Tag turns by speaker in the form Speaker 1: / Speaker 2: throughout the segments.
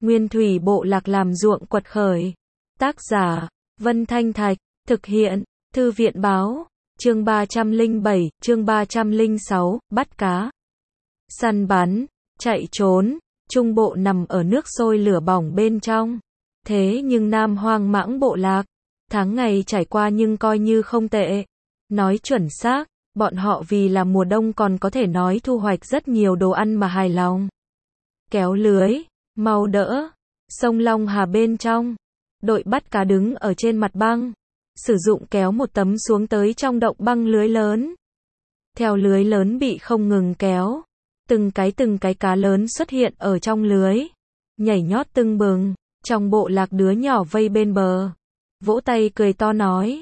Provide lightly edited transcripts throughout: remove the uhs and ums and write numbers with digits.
Speaker 1: Nguyên thủy bộ lạc làm ruộng quật khởi. Tác giả, Vân Thanh Thạch, thực hiện, Thư viện Báo, chương 307, chương 306, bắt cá. Săn bắn, chạy trốn, trung bộ nằm ở nước sôi lửa bỏng bên trong. Thế nhưng Nam Hoang Mãng bộ lạc, tháng ngày trải qua nhưng coi như không tệ. Nói chuẩn xác, bọn họ vì là mùa đông còn có thể nói thu hoạch rất nhiều đồ ăn mà hài lòng. Kéo lưới, mau đỡ, sông Long Hà bên trong. Đội bắt cá đứng ở trên mặt băng, sử dụng kéo một tấm xuống tới trong động băng lưới lớn. Theo lưới lớn bị không ngừng kéo, từng cái cá lớn xuất hiện ở trong lưới, nhảy nhót tưng bừng. Trong bộ lạc đứa nhỏ vây bên bờ, vỗ tay cười to nói: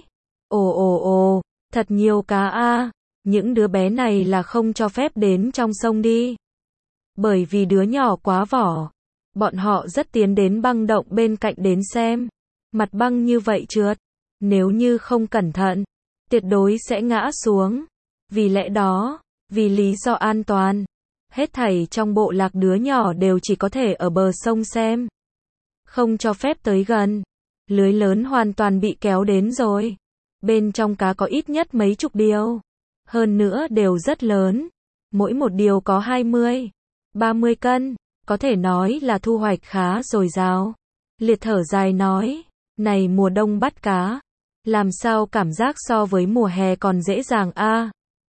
Speaker 1: ồ, thật nhiều cá a, những đứa bé này là không cho phép đến trong sông đi. Bởi vì đứa nhỏ quá vỏ, bọn họ rất tiến đến băng động bên cạnh đến xem. Mặt băng như vậy trượt, nếu như không cẩn thận, tuyệt đối sẽ ngã xuống. Vì lẽ đó, vì lý do an toàn, hết thảy trong bộ lạc đứa nhỏ đều chỉ có thể ở bờ sông xem, không cho phép tới gần. Lưới lớn hoàn toàn bị kéo đến rồi. Bên trong cá có ít nhất mấy chục điều. Hơn nữa đều rất lớn. Mỗi một điều có 20, 30 cân. Có thể nói là thu hoạch khá dồi dào. Liệt thở dài nói: này mùa đông bắt cá, làm sao cảm giác so với mùa hè còn dễ dàng a?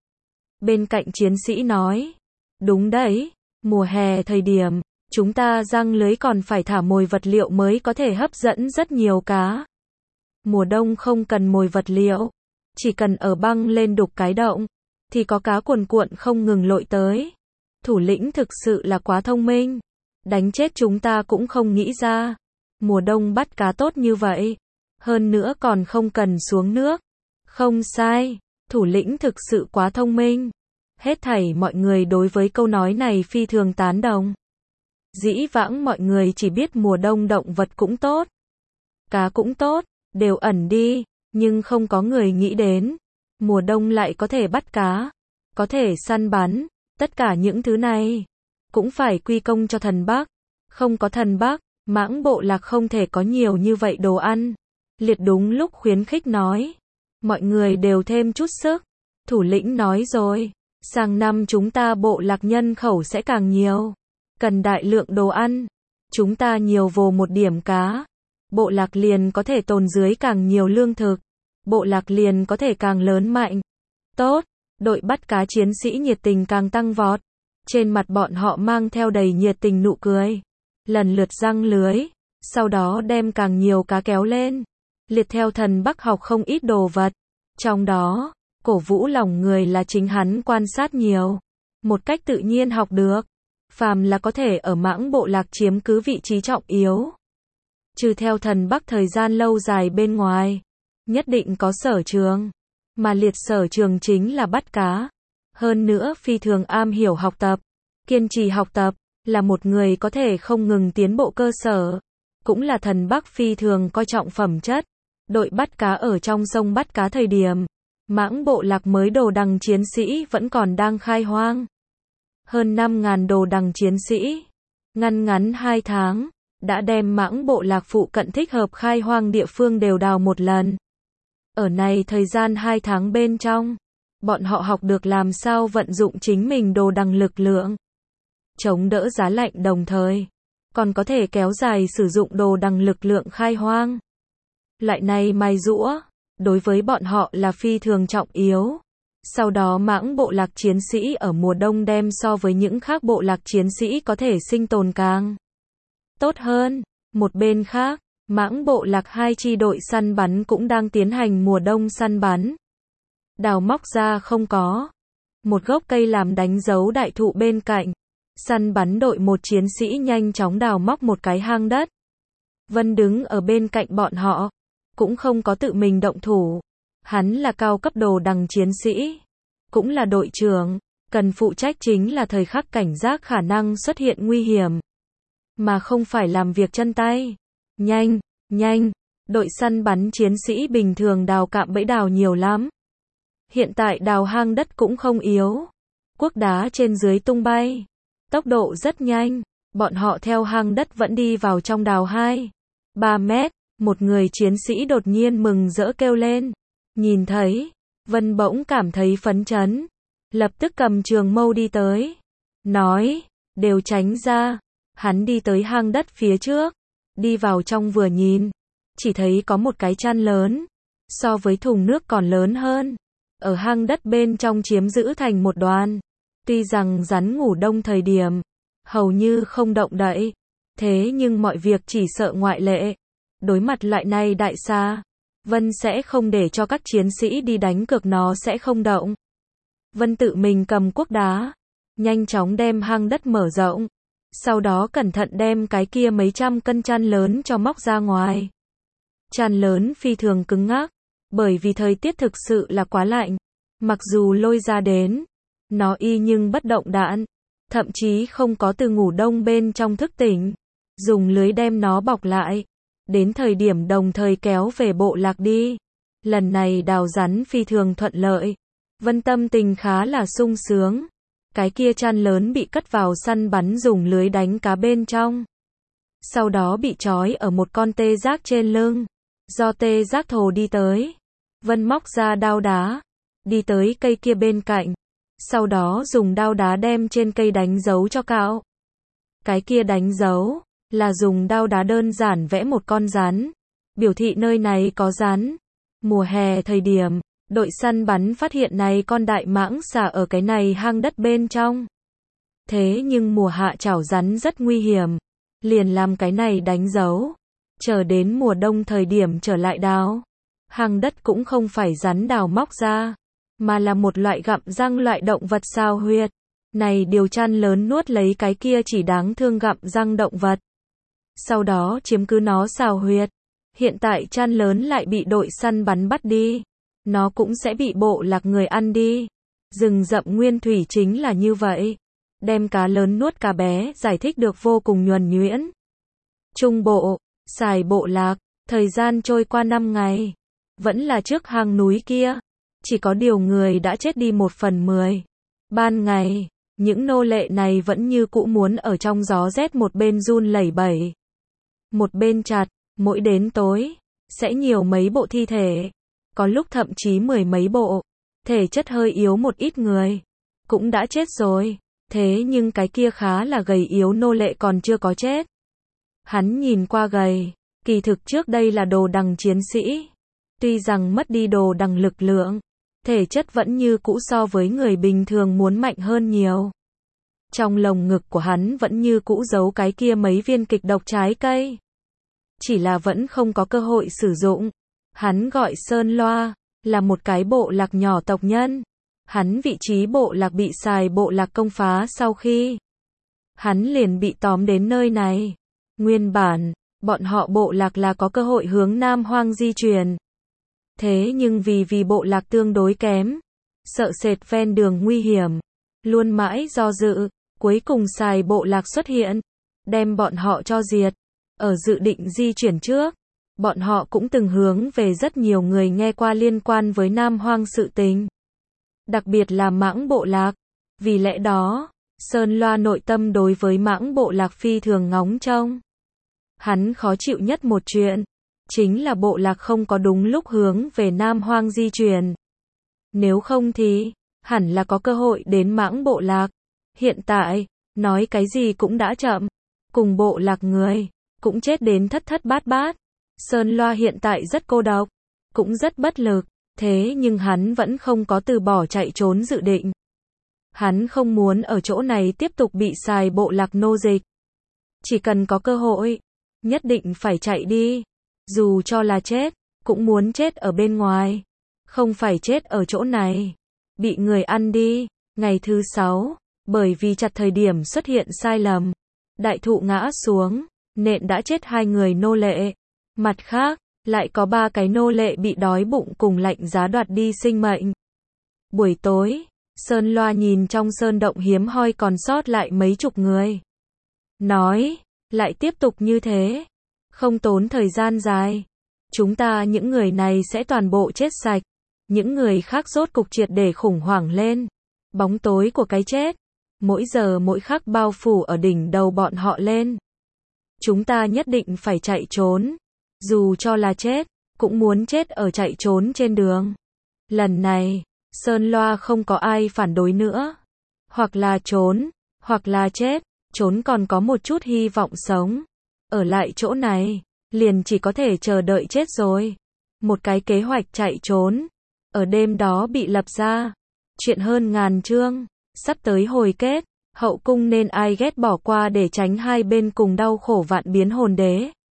Speaker 1: Bên cạnh chiến sĩ nói: đúng đấy, mùa hè thời điểm chúng ta giăng lưới còn phải thả mồi vật liệu mới có thể hấp dẫn rất nhiều cá. Mùa đông không cần mồi vật liệu, chỉ cần ở băng lên đục cái động, thì có cá cuồn cuộn không ngừng lội tới. Thủ lĩnh thực sự là quá thông minh, đánh chết chúng ta cũng không nghĩ ra. Mùa đông bắt cá tốt như vậy, hơn nữa còn không cần xuống nước. Không sai, thủ lĩnh thực sự quá thông minh. Hết thảy mọi người đối với câu nói này phi thường tán đồng. Dĩ vãng mọi người chỉ biết mùa đông động vật cũng tốt, cá cũng tốt, đều ẩn đi, nhưng không có người nghĩ đến, mùa đông lại có thể bắt cá, có thể săn bắn, tất cả những thứ này, cũng phải quy công cho thần Bắc. Không có thần Bắc, Mãng bộ lạc không thể có nhiều như vậy đồ ăn. Liệt đúng lúc khuyến khích nói. Mọi người đều thêm chút sức. Thủ lĩnh nói rồi, sang năm chúng ta bộ lạc nhân khẩu sẽ càng nhiều. Cần đại lượng đồ ăn. Chúng ta nhiều vồ một điểm cá. Bộ lạc liền có thể tồn dưới càng nhiều lương thực. Bộ lạc liền có thể càng lớn mạnh. Tốt, đội bắt cá chiến sĩ nhiệt tình càng tăng vọt. Trên mặt bọn họ mang theo đầy nhiệt tình nụ cười. Lần lượt giăng lưới, sau đó đem càng nhiều cá kéo lên. Liệt theo thần Bắc học không ít đồ vật. Trong đó, cổ vũ lòng người là chính hắn quan sát nhiều. Một cách tự nhiên học được. Phàm là có thể ở Mãng bộ lạc chiếm cứ vị trí trọng yếu. Trừ theo thần Bắc thời gian lâu dài bên ngoài, nhất định có sở trường. Mà Liệt sở trường chính là bắt cá. Hơn nữa phi thường am hiểu học tập, kiên trì học tập, là một người có thể không ngừng tiến bộ cơ sở. Cũng là thần Bắc phi thường coi trọng phẩm chất. Đội bắt cá ở trong sông bắt cá thời điểm, Mãng bộ lạc mới đồ đằng chiến sĩ vẫn còn đang khai hoang. Hơn 5.000 đồ đằng chiến sĩ, ngăn 2 tháng, đã đem Mãng bộ lạc phụ cận thích hợp khai hoang địa phương đều đào một lần. Ở này thời gian 2 tháng bên trong, bọn họ học được làm sao vận dụng chính mình đồ đằng lực lượng, chống đỡ giá lạnh đồng thời, còn có thể kéo dài sử dụng đồ đằng lực lượng khai hoang. Loại này mài giũa, đối với bọn họ là phi thường trọng yếu. Sau đó Mãng bộ lạc chiến sĩ ở mùa đông đem so với những khác bộ lạc chiến sĩ có thể sinh tồn càng tốt hơn. Một bên khác, Mãng bộ lạc 2 chi đội săn bắn cũng đang tiến hành mùa đông săn bắn. Đào móc ra không có một gốc cây làm đánh dấu đại thụ bên cạnh. Săn bắn đội một chiến sĩ nhanh chóng đào móc một cái hang đất. Vân đứng ở bên cạnh bọn họ, cũng không có tự mình động thủ. Hắn là cao cấp đồ đằng chiến sĩ, cũng là đội trưởng, cần phụ trách chính là thời khắc cảnh giác khả năng xuất hiện nguy hiểm, mà không phải làm việc chân tay. Nhanh, đội săn bắn chiến sĩ bình thường đào cạm bẫy đào nhiều lắm. Hiện tại đào hang đất cũng không yếu. Cuốc đá trên dưới tung bay. Tốc độ rất nhanh. Bọn họ theo hang đất vẫn đi vào trong đào 2-3 mét, một người chiến sĩ đột nhiên mừng rỡ kêu lên. Nhìn thấy, Vân bỗng cảm thấy phấn chấn, lập tức cầm trường mâu đi tới, nói, đều tránh ra. Hắn đi tới hang đất phía trước, đi vào trong vừa nhìn, chỉ thấy có một cái chăn lớn, so với thùng nước còn lớn hơn, ở hang đất bên trong chiếm giữ thành một đoàn. Tuy rằng rắn ngủ đông thời điểm, hầu như không động đậy, thế nhưng mọi việc chỉ sợ ngoại lệ. Đối mặt loại này đại xa, Vân sẽ không để cho các chiến sĩ đi đánh cược nó sẽ không động. Vân tự mình cầm cuốc đá, nhanh chóng đem hang đất mở rộng, sau đó cẩn thận đem cái kia mấy trăm cân chăn lớn cho móc ra ngoài. Chăn lớn phi thường cứng ngắc, bởi vì thời tiết thực sự là quá lạnh, mặc dù lôi ra đến, nó y nhưng bất động đạn, thậm chí không có từ ngủ đông bên trong thức tỉnh, dùng lưới đem nó bọc lại, đến thời điểm đồng thời kéo về bộ lạc đi. Lần này đào rắn phi thường thuận lợi, Vân tâm tình khá là sung sướng. Cái kia chăn lớn bị cất vào săn bắn dùng lưới đánh cá bên trong. Sau đó bị trói ở một con tê giác trên lưng. Do tê giác thồ đi tới, Vân móc ra đao đá, đi tới cây kia bên cạnh. Sau đó dùng đao đá đem trên cây đánh dấu cho cạo. Cái kia đánh dấu là dùng đao đá đơn giản vẽ một con rắn, biểu thị nơi này có rắn. Mùa hè thời điểm, đội săn bắn phát hiện này con đại mãng xà ở cái này hang đất bên trong. Thế nhưng mùa hạ chảo rắn rất nguy hiểm, liền làm cái này đánh dấu. Chờ đến mùa đông thời điểm trở lại đào. Hang đất cũng không phải rắn đào móc ra, mà là một loại gặm răng loại động vật xào huyệt. Này điều chăn lớn nuốt lấy cái kia chỉ đáng thương gặm răng động vật. Sau đó chiếm cứ nó xào huyệt. Hiện tại chăn lớn lại bị đội săn bắn bắt đi. Nó cũng sẽ bị bộ lạc người ăn đi. Rừng rậm nguyên thủy chính là như vậy. Đem cá lớn nuốt cá bé giải thích được vô cùng nhuần nhuyễn. Trung bộ, Sài bộ lạc, thời gian trôi qua 5 ngày. Vẫn là trước hang núi kia. Chỉ có điều người đã chết đi 1/10. Ban ngày, những nô lệ này vẫn như cũ muốn ở trong gió rét một bên run lẩy bẩy. Một bên chặt, mỗi đến tối, sẽ nhiều mấy bộ thi thể. Có lúc thậm chí 10 mấy bộ. Thể chất hơi yếu một ít người cũng đã chết rồi. Thế nhưng cái kia khá là gầy yếu nô lệ còn chưa có chết. Hắn nhìn qua gầy, kỳ thực trước đây là đồ đằng chiến sĩ. Tuy rằng mất đi đồ đằng lực lượng, thể chất vẫn như cũ so với người bình thường muốn mạnh hơn nhiều. Trong lồng ngực của hắn vẫn như cũ giấu cái kia mấy viên kịch độc trái cây. Chỉ là vẫn không có cơ hội sử dụng. Hắn gọi Sơn Loa, là một cái bộ lạc nhỏ tộc nhân. Hắn vị trí bộ lạc bị Sài bộ lạc công phá sau khi hắn liền bị tóm đến nơi này. Nguyên bản, bọn họ bộ lạc là có cơ hội hướng Nam Hoang di chuyển. Thế nhưng vì bộ lạc tương đối kém, sợ sệt ven đường nguy hiểm, luôn mãi do dự, cuối cùng Sài bộ lạc xuất hiện, đem bọn họ cho diệt. Ở dự định di chuyển trước, bọn họ cũng từng hướng về rất nhiều người nghe qua liên quan với Nam Hoang sự tình. Đặc biệt là Mãng bộ lạc. Vì lẽ đó, Sơn Loa nội tâm đối với Mãng bộ lạc phi thường ngóng trông. Hắn khó chịu nhất một chuyện, chính là bộ lạc không có đúng lúc hướng về Nam Hoang di chuyển. Nếu không thì, hẳn là có cơ hội đến Mãng bộ lạc. Hiện tại, nói cái gì cũng đã chậm. Cùng bộ lạc người, cũng chết đến thất thất bát bát. Sơn Loa hiện tại rất cô độc, cũng rất bất lực. Thế nhưng hắn vẫn không có từ bỏ chạy trốn dự định. Hắn không muốn ở chỗ này tiếp tục bị Sài bộ lạc nô dịch. Chỉ cần có cơ hội, nhất định phải chạy đi. Dù cho là chết, cũng muốn chết ở bên ngoài. Không phải chết ở chỗ này. Bị người ăn đi. Ngày thứ 6, bởi vì chặt thời điểm xuất hiện sai lầm. Đại thụ ngã xuống, nện đã chết 2 người nô lệ. Mặt khác, lại có 3 cái nô lệ bị đói bụng cùng lạnh giá đoạt đi sinh mệnh. Buổi tối, Sơn Loa nhìn trong sơn động hiếm hoi còn sót lại mấy chục người. Nói, lại tiếp tục như thế, không tốn thời gian dài. Chúng ta những người này sẽ toàn bộ chết sạch. Những người khác rốt cục triệt để khủng hoảng lên. Bóng tối của cái chết. mỗi giờ mỗi khắc bao phủ ở đỉnh đầu bọn họ lên. Chúng ta nhất định phải chạy trốn. Dù cho là chết, cũng muốn chết ở chạy trốn trên đường. Lần này, Sơn Loa không có ai phản đối nữa. Hoặc là trốn, hoặc là chết, trốn còn có một chút hy vọng sống. Ở lại chỗ này, liền chỉ có thể chờ đợi chết rồi. Một cái kế hoạch chạy trốn, ở đêm đó bị lập ra. Chuyện hơn ngàn chương, sắp tới hồi kết, hậu cung nên ai ghét bỏ qua để tránh hai bên cùng đau khổ vạn biến hồn đế.